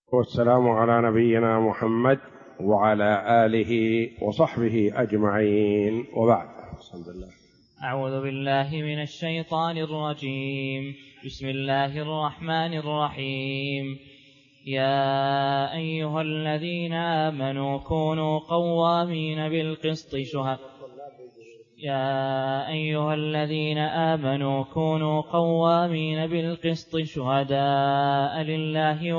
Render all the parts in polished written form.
والسلام على نبينا محمد وعلى آله وصحبه أجمعين، وبعد. أعوذ بالله من الشيطان الرجيم. بسم الله الرحمن الرحيم. يا أيها الذين آمنوا كونوا قوامين بالقسط شهداء لله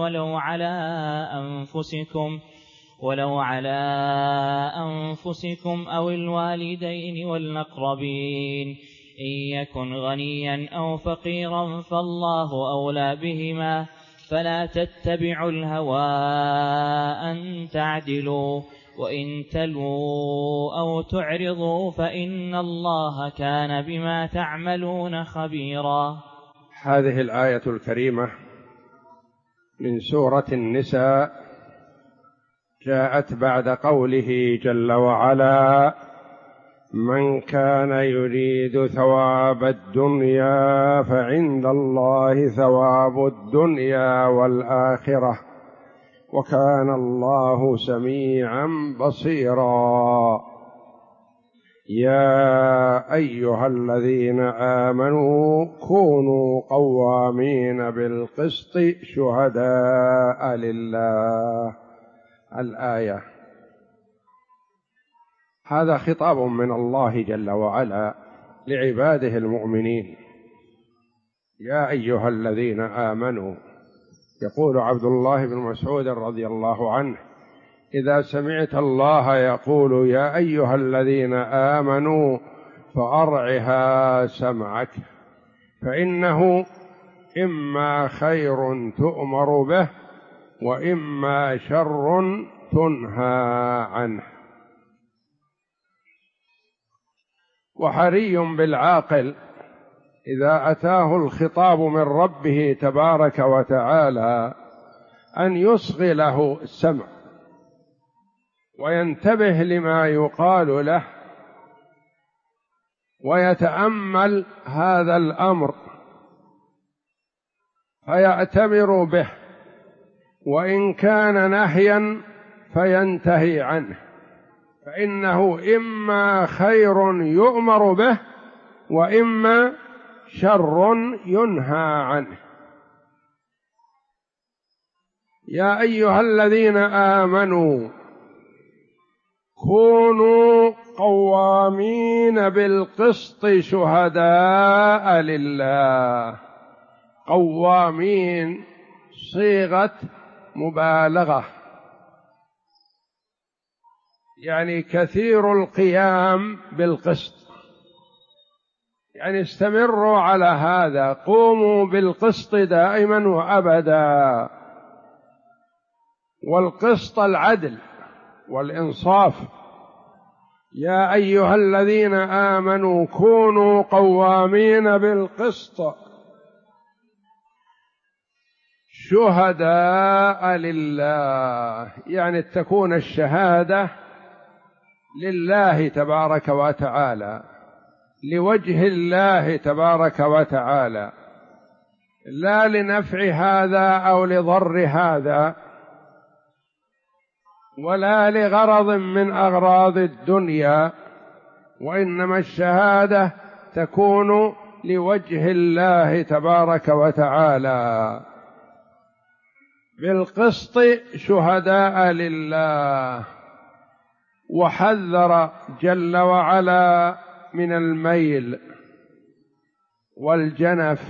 ولو على أنفسكم أو الوالدين والأقربين، إن يكن غنيا أو فقيرا فالله أولى بهما، فلا تتبعوا الهوى أن تعدلوا، وإن تلووا أو تعرضوا فإن الله كان بما تعملون خبيرا. هذه الآية الكريمة من سورة النساء جاءت بعد قوله جل وعلا: من كان يريد ثواب الدنيا فعند الله ثواب الدنيا والآخرة وكان الله سميعا بصيرا. يا أيها الذين آمنوا كونوا قوامين بالقسط شهداء لله. الآية هذا خطاب من الله جل وعلا لعباده المؤمنين. يا أيها الذين آمنوا، يقول عبد الله بن مسعود رضي الله عنه: إذا سمعت الله يقول يا أيها الذين آمنوا فأرعها سمعك، فإنه إما خير تؤمر به وإما شر تنهى عنه. وحري بالعاقل إذا أتاه الخطاب من ربه تبارك وتعالى أن يصغي له السمع وينتبه لما يقال له ويتأمل هذا الأمر فيأتمر به، وإن كان نهيا فينتهي عنه، فإنه إما خير يؤمر به وإما شر ينهى عنه. يا أيها الذين آمنوا كونوا قوامين بالقسط شهداء لله. قوامين صيغة مبالغة، يعني كثير القيام بالقسط، يعني استمروا على هذا، قوموا بالقسط دائما وأبدا. والقسط العدل والإنصاف. يا أيها الذين آمنوا كونوا قوامين بالقسط شهداء لله، يعني تكون الشهادة لله تبارك وتعالى، لوجه الله تبارك وتعالى، لا لنفع هذا أو لضر هذا، ولا لغرض من أغراض الدنيا، وإنما الشهادة تكون لوجه الله تبارك وتعالى بالقسط شهداء لله. وحذر جل وعلا من الميل والجنف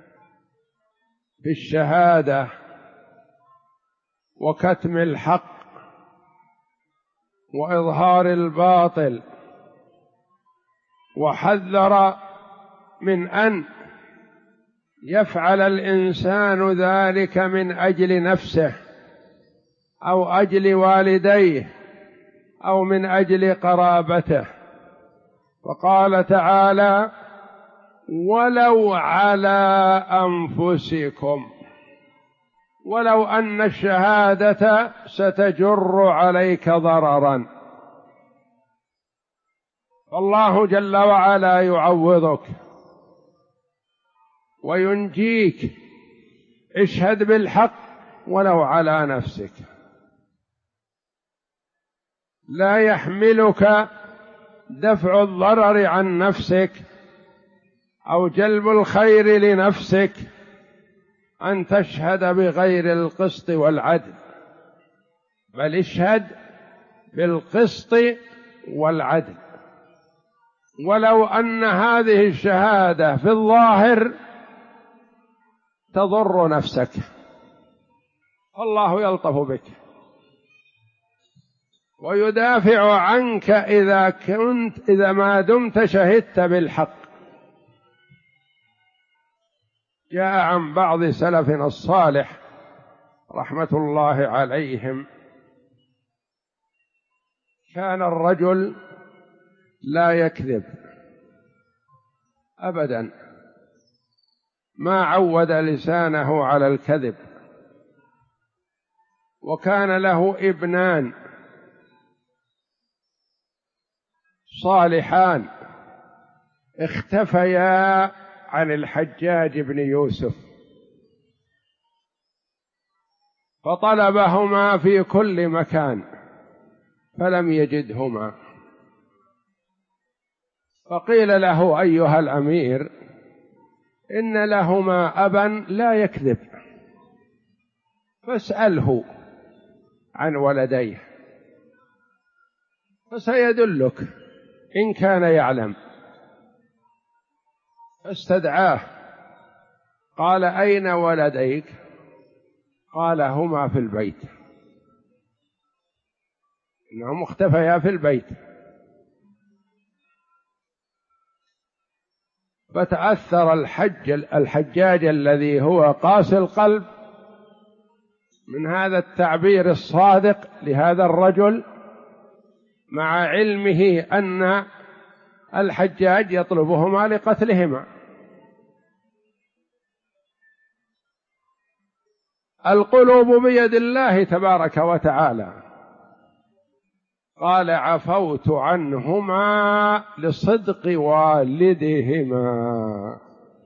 في الشهادة وكتم الحق وإظهار الباطل، وحذر من أن يفعل الإنسان ذلك من أجل نفسه أو أجل والديه أو من أجل قرابته. وقال تعالى: ولو على أنفسكم، ولو أن الشهادة ستجر عليك ضررا، فالله جل وعلا يعوضك وينجيك. اشهد بالحق ولو على نفسك. لا يحملك دفع الضرر عن نفسك أو جلب الخير لنفسك أن تشهد بغير القسط والعدل، بل اشهد بالقسط والعدل، ولو أن هذه الشهادة في الظاهر تضر نفسك، الله يلطف بك ويدافع عنك إذا ما دمت شهدت بالحق. جاء عن بعض سلفنا الصالح رحمة الله عليهم كان الرجل لا يكذب أبدا، ما عود لسانه على الكذب، وكان له ابنان صالحان اختفيا عن الحجاج بن يوسف، فطلبهما في كل مكان فلم يجدهما، فقيل له أيها الأمير إن لهما أبا لا يكذب فاسأله عن ولديه فسيدلك إن كان يعلم. فاستدعاه قال أين ولديك؟ قال هما في البيت، إنهم اختفيا في البيت. فتأثر الحجاج الذي هو قاسي القلب من هذا التعبير الصادق لهذا الرجل، مع علمه أن الحجاج يطلبهما لقتلهما. القلوب بيد الله تبارك وتعالى. قال عفوت عنهما لصدق والدهما،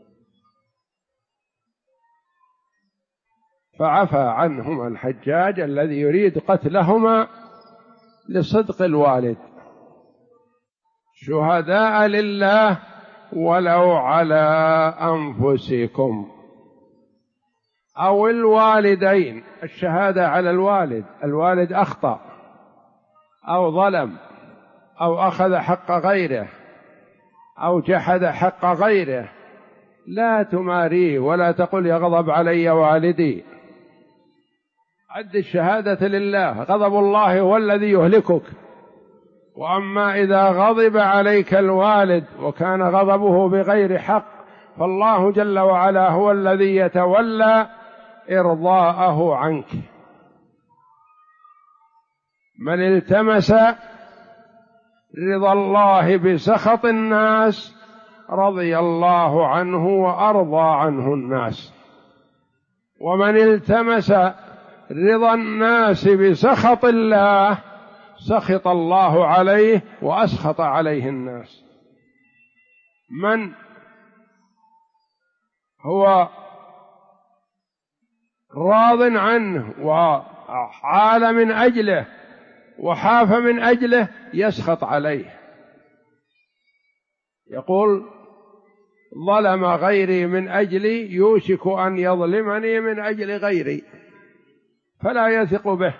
فعفى عنهما الحجاج الذي يريد قتلهما لصدق الوالد. شهداء لله ولو على أنفسكم أو الوالدين. الشهادة على الوالد أخطأ أو ظلم أو أخذ حق غيره أو جحد حق غيره، لا تماريه ولا تقل يغضب علي والدي. عد الشهادة لله، غضب الله هو الذي يهلكك. وأما إذا غضب عليك الوالد وكان غضبه بغير حق فالله جل وعلا هو الذي يتولى إرضاءه عنك. من التمس رضا الله بسخط الناس رضي الله عنه وأرضى عنه الناس، ومن التمس رضا الناس بسخط الله سخط الله عليه وأسخط عليه الناس. من هو راض عنه وعال من أجله وحاف من أجله يسخط عليه، يقول ظلم غيري من أجلي يوشك أن يظلمني من أجل غيري، فلا يثق به.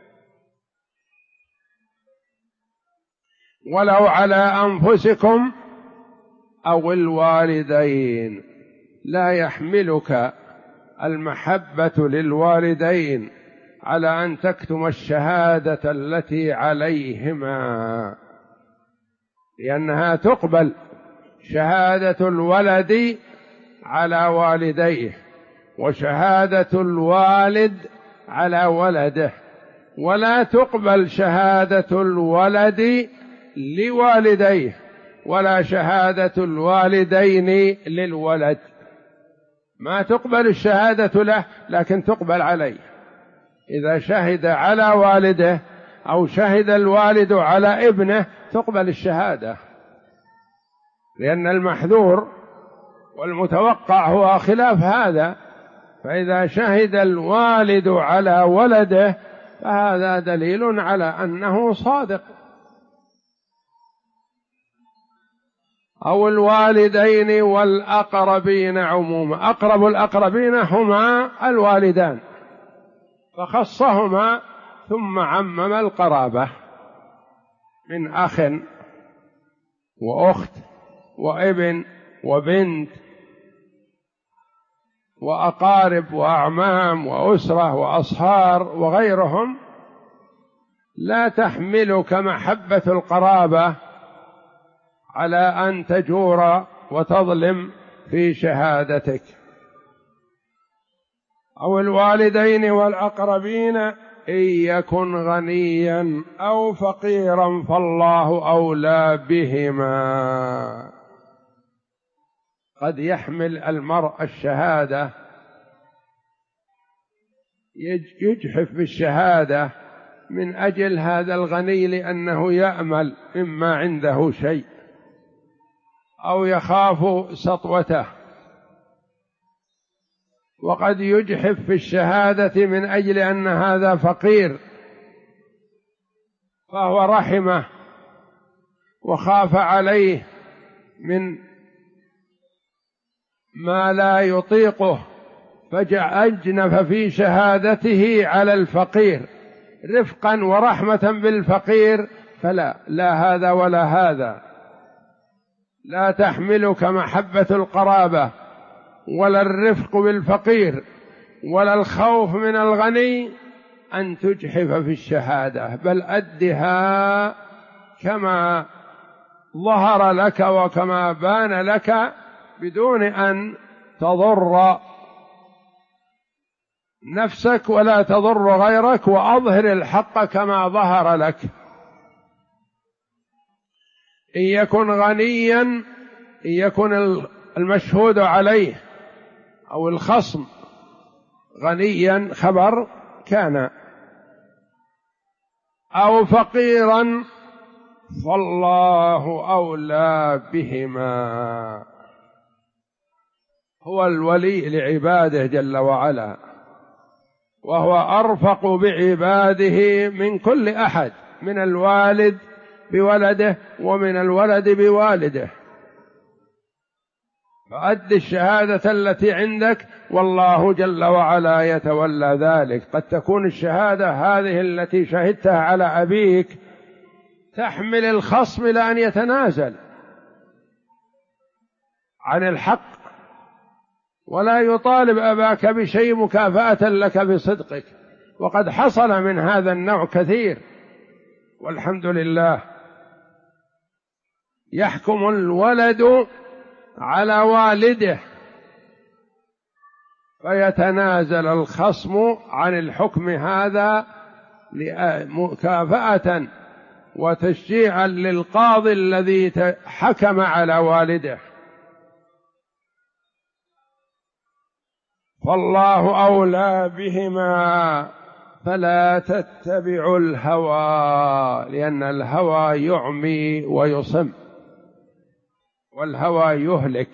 ولو على أنفسكم أو الوالدين. لا يحملك المحبة للوالدين على أن تكتم الشهادة التي عليهما، لأنها تقبل شهادة الولد على والديه وشهادة الوالد على ولده، ولا تقبل شهادة الولد لوالديه ولا شهادة الوالدين للولد. ما تقبل الشهادة له لكن تقبل عليه. إذا شهد على والده أو شهد الوالد على ابنه تقبل الشهادة، لأن المحذور والمتوقع هو خلاف هذا. فإذا شهد الوالد على ولده فهذا دليل على أنه صادق. أو الوالدين والأقربين عموما، أقرب الأقربين هما الوالدان فخصهما ثم عمم القرابة من أخ وأخت وابن وبنت وأقارب وأعمام وأسرة وأصهار وغيرهم، لا تحملك محبة القرابة على أن تجور وتظلم في شهادتك. أو الوالدين والأقربين إن يكن غنيا أو فقيرا فالله أولى بهما. قد يحمل المرء الشهادة، يجحف بالشهادة من أجل هذا الغني لأنه يأمل مما عنده شيء أو يخاف سطوته، وقد يجحف في الشهادة من أجل أن هذا فقير فهو رحمه وخاف عليه من ما لا يطيقه فأجنف في شهادته على الفقير رفقا ورحمة بالفقير، لا هذا ولا هذا. لا تحملك محبة القرابة ولا الرفق بالفقير ولا الخوف من الغني أن تجحف في الشهادة، بل أدها كما ظهر لك وكما بان لك بدون أن تضر نفسك ولا تضر غيرك، وأظهر الحق كما ظهر لك. إن يكن غنيا، إن يكن المشهود عليه أو الخصم غنيا خبر كان، أو فقيرا فالله أولى بهما. هو الولي لعباده جل وعلا، وهو أرفق بعباده من كل أحد، من الوالد بولده ومن الولد بوالده. فأد الشهادة التي عندك والله جل وعلا يتولى ذلك. قد تكون الشهادة هذه التي شهدتها على أبيك تحمل الخصم إلى أن يتنازل عن الحق ولا يطالب أباك بشيء مكافأة لك بصدقك، وقد حصل من هذا النوع كثير والحمد لله. يحكم الولد على والده فيتنازل الخصم عن الحكم هذا مكافأة وتشجيعا للقاضي الذي حكم على والده. فالله أولى بهما فلا تتبعوا الهوى، لأن الهوى يعمي ويصم، والهوى يهلك،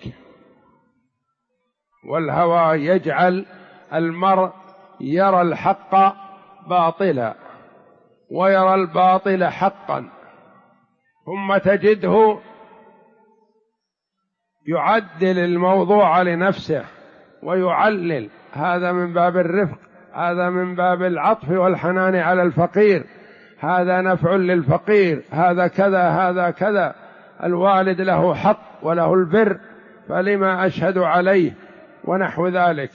والهوى يجعل المرء يرى الحق باطلا ويرى الباطل حقا، ثم تجده يعدل الموضوع لنفسه ويعلل، هذا من باب الرفق، هذا من باب العطف والحنان على الفقير، هذا نفع للفقير، هذا كذا هذا كذا، الوالد له حق وله البر فلما أشهد عليه ونحو ذلك.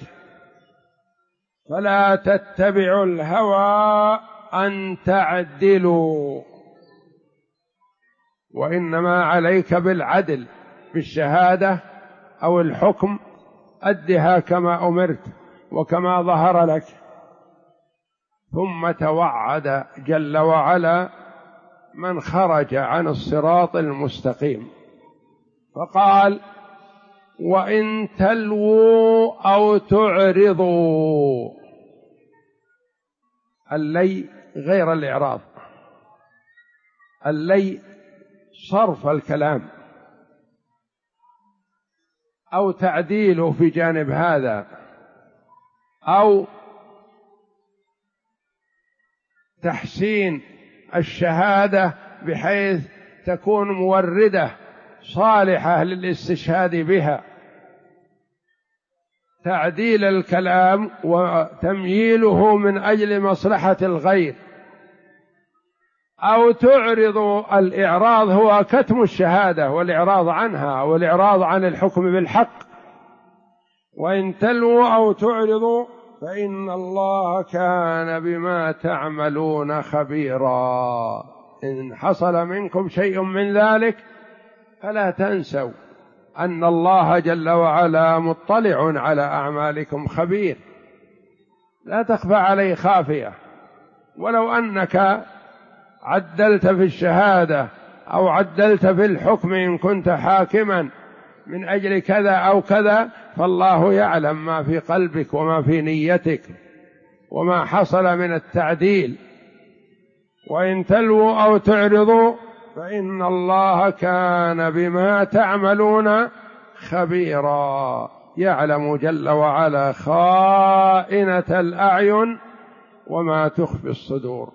فلا تتبعوا الهوى أن تعدلوا، وإنما عليك بالعدل بالشهادة أو الحكم، أدها كما أمرت وكما ظهر لك. ثم توعد جل وعلا من خرج عن الصراط المستقيم فقال: وإن تلووا أو تعرضوا. اللي غير الإعراض، اللي صرف الكلام أو تعديله في جانب هذا، أو تحسين الشهادة بحيث تكون موردة صالحة للاستشهاد بها، تعديل الكلام وتمييله من أجل مصلحة الغير، أو تعرض. الإعراض هو كتم الشهادة والإعراض عنها والإعراض عن الحكم بالحق. وإن تلووا أو تعرضوا فإن الله كان بما تعملون خبيرا. إن حصل منكم شيء من ذلك فلا تنسوا أن الله جل وعلا مطلع على أعمالكم خبير، لا تخفى عليه خافية. ولو أنك عدلت في الشهادة أو عدلت في الحكم إن كنت حاكما من أجل كذا أو كذا، فالله يعلم ما في قلبك وما في نيتك وما حصل من التعديل. وإن تلووا أو تعرضوا فإن الله كان بما تعملون خبيرا، يعلم جل وعلا خائنة الأعين وما تخفي الصدور،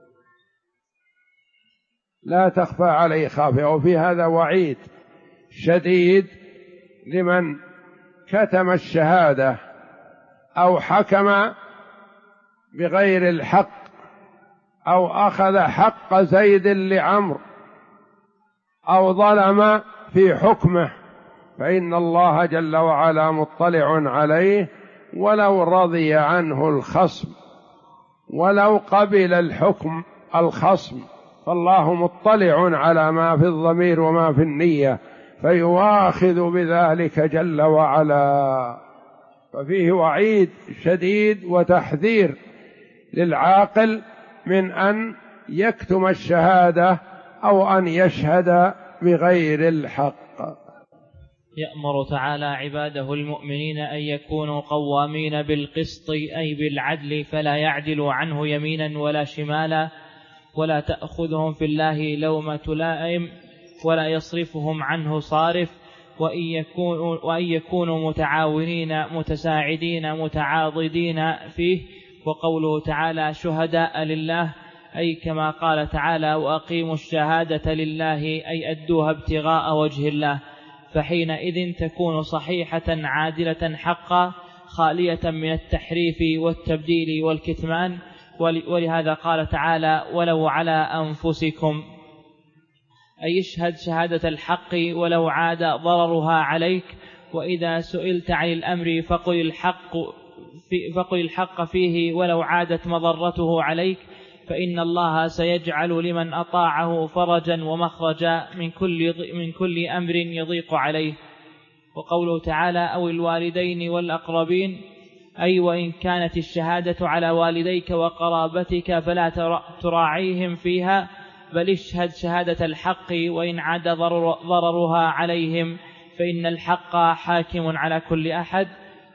لا تخفى عليه خافية. وفي هذا وعيد شديد لمن كتم الشهادة أو حكم بغير الحق أو أخذ حق زيد لعمرو أو ظلم في حكمه، فإن الله جل وعلا مطلع عليه ولو رضي عنه الخصم ولو قبل الحكم الخصم، فالله مطلع على ما في الضمير وما في النية فيواخذ بذلك جل وعلا. ففيه وعيد شديد وتحذير للعاقل من أن يكتم الشهادة أو أن يشهد بغير الحق. يأمر تعالى عباده المؤمنين أن يكونوا قوامين بالقسط أي بالعدل، فلا يعدلوا عنه يمينا ولا شمالا، ولا تأخذهم في الله لومة لائم، ولا يصرفهم عنه صارف، وأن يكونوا متعاونين متساعدين متعاضدين فيه. وقوله تعالى شهداء لله، أي كما قال تعالى وأقيموا الشهادة لله، أي أدوها ابتغاء وجه الله. فحينئذ تكون صحيحة عادلة حقا خالية من التحريف والتبديل والكتمان. ولهذا قال تعالى ولو على أنفسكم، أي اشهد شهادة الحق ولو عاد ضررها عليك. وإذا سئلت عن الأمر فقل الحق فيه ولو عادت مضرته عليك، فإن الله سيجعل لمن أطاعه فرجا ومخرجا من كل أمر يضيق عليه. وقوله تعالى أو الوالدين والأقربين، أي وإن كانت الشهادة على والديك وقرابتك فلا تراعيهم فيها، بل اشهد شهادة الحق وإن عاد ضررها عليهم، فإن الحق حاكم على كل أحد.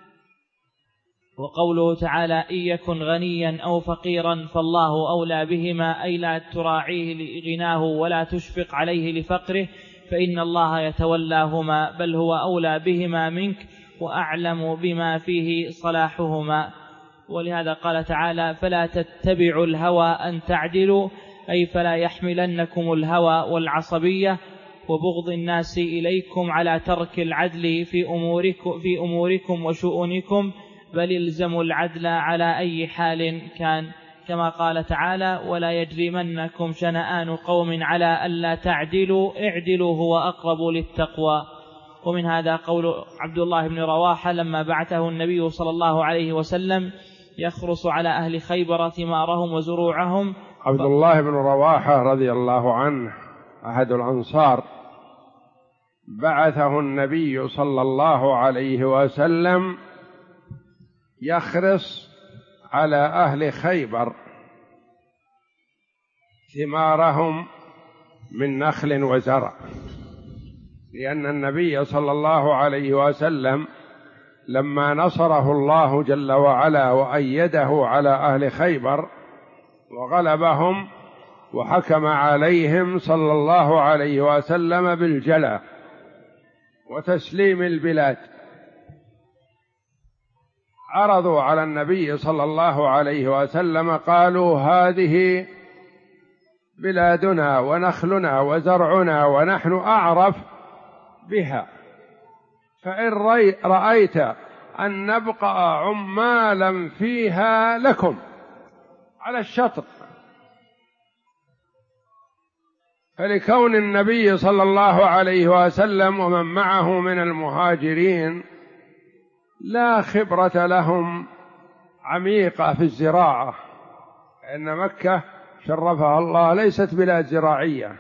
وقوله تعالى إن يكن غنيا أو فقيرا فالله أولى بهما، أي لا تراعيه لغناه ولا تشفق عليه لفقره، فإن الله يتولاهما، بل هو أولى بهما منك وأعلم بما فيه صلاحهما. ولهذا قال تعالى فلا تتبعوا الهوى أن تعدلوا، أي فلا يحملنكم الهوى والعصبية وبغض الناس إليكم على ترك العدل في أموركم وشؤونكم، بل الزموا العدل على أي حال كان، كما قال تعالى ولا يجرمنكم شنآن قوم على ألا تعدلوا اعدلوا هو أقرب للتقوى. ومن هذا قول عبد الله بن رواحة لما بعثه النبي صلى الله عليه وسلم يخرص على أهل خيبر ثمارهم وزروعهم. عبد الله بن رواحة رضي الله عنه أحد الأنصار، بعثه النبي صلى الله عليه وسلم يخرص على أهل خيبر ثمارهم من نخل وزرع، لأن النبي صلى الله عليه وسلم لما نصره الله جل وعلا وأيده على أهل خيبر وغلبهم وحكم عليهم صلى الله عليه وسلم بالجلاء وتسليم البلاد، عرضوا على النبي صلى الله عليه وسلم قالوا: هذه بلادنا ونخلنا وزرعنا ونحن أعرف بها، فإن رأيت أن نبقى عمالا فيها لكم على الشطر. فلكون النبي صلى الله عليه وسلم ومن معه من المهاجرين لا خبرة لهم عميقة في الزراعة، لأن مكة شرفها الله ليست بلاد زراعية،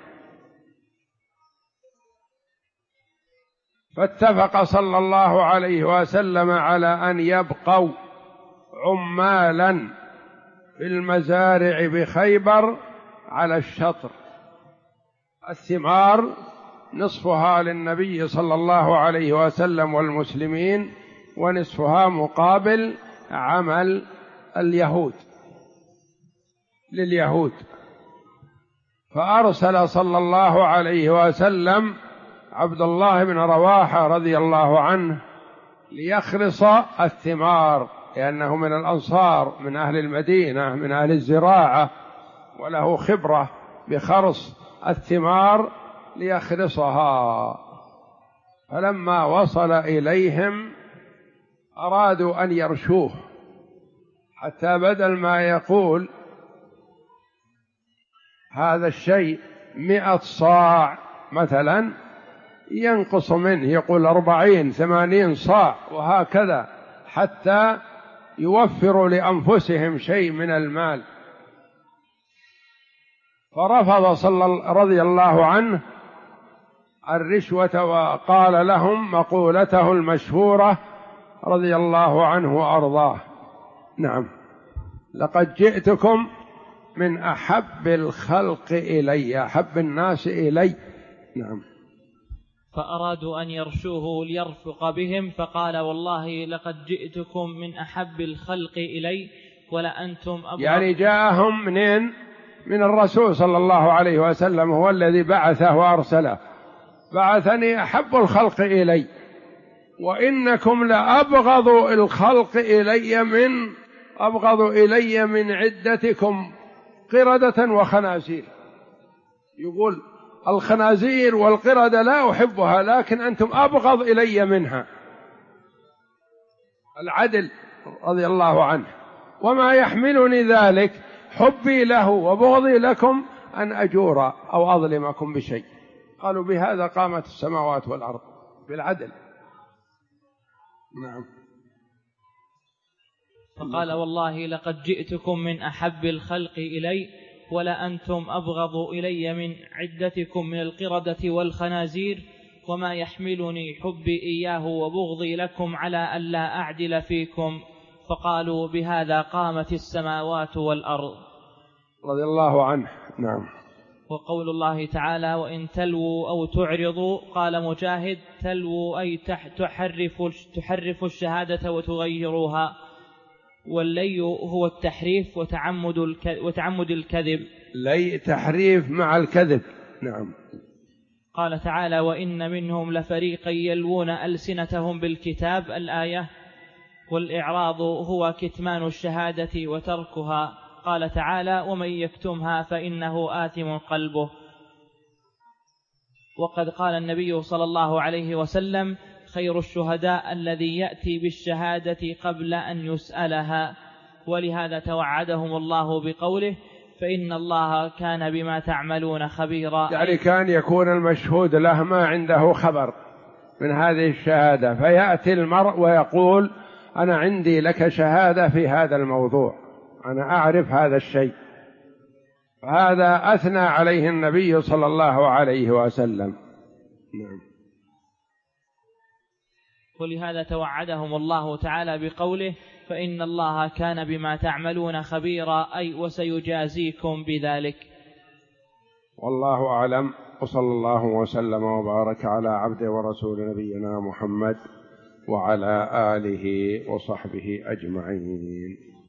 فاتفق صلى الله عليه وسلم على أن يبقوا عمالا في المزارع بخيبر على الشطر. الثمار نصفها للنبي صلى الله عليه وسلم والمسلمين، ونصفها مقابل عمل اليهود لليهود. فأرسل صلى الله عليه وسلم عبد الله بن رواحة رضي الله عنه ليخرص الثمار، لأنه من الأنصار، من أهل المدينة، من أهل الزراعة، وله خبرة بخرص الثمار ليخرصها. فلما وصل إليهم أرادوا أن يرشوه، حتى بدل ما يقول هذا الشيء 100 صاع مثلا ينقص منه، يقول 40 80 صاع وهكذا، حتى يوفروا لأنفسهم شيء من المال. فرفض رضي الله عنه الرشوة، وقال لهم مقولته المشهورة رضي الله عنه وأرضاه: نعم، لقد جئتكم من أحب الخلق إلي، أحب الناس إلي. نعم. فأرادوا أن يرشوه ليرفق بهم، فقال: والله لقد جئتكم من أحب الخلق إلي ولا أنتم أبغض. يعني جاءهم منين؟ من الرسول صلى الله عليه وسلم، هو الذي بعثه وأرسله. بعثني أحب الخلق إلي، وإنكم لأبغض الخلق إلي من عدتكم قردة وخنازير. يقول الخنازير والقردة لا أحبها، لكن أنتم أبغض إلي منها. العدل رضي الله عنه. وما يحملني ذلك حبي له وبغضي لكم أن أجور أو أظلمكم بشيء. قالوا: بهذا قامت السماوات والأرض، بالعدل. نعم. فقال: والله لقد جئتكم من أحب الخلق إلي ولا أنتم أبغض إلي من عدتكم من القردة والخنازير، وما يحملني حبي إياه وبغضي لكم على ألا أعدل فيكم. فقالوا: بهذا قامت السماوات والأرض. رضي الله عنه. نعم. وقول الله تعالى: وإن تلووا أو تعرضوا. قال مجاهد: تلووا أي تحرف الشهادة وتغيروها، واللي هو التحريف وتعمد الكذب. لي تحريف مع الكذب. نعم. قال تعالى: وإن منهم لفريقا يلوون ألسنتهم بالكتاب، الآية. والإعراض هو كتمان الشهادة وتركها. قال تعالى: ومن يكتمها فإنه آثم قلبه. وقد قال النبي صلى الله عليه وسلم: خير الشهداء الذي يأتي بالشهادة قبل أن يسألها. ولهذا توعدهم الله بقوله: فإن الله كان بما تعملون خبيرا. يعني كان يكون المشهود له ما عنده خبر من هذه الشهادة، فيأتي المرء ويقول: أنا عندي لك شهادة في هذا الموضوع، أنا أعرف هذا الشيء. فهذا أثنى عليه النبي صلى الله عليه وسلم. نعم. ولهذا توعدهم الله تعالى بقوله: فإن الله كان بما تعملون خبيرا، أي وسيجازيكم بذلك. والله أعلم، وصلى الله وسلم وبارك على عبده ورسول نبينا محمد وعلى آله وصحبه أجمعين.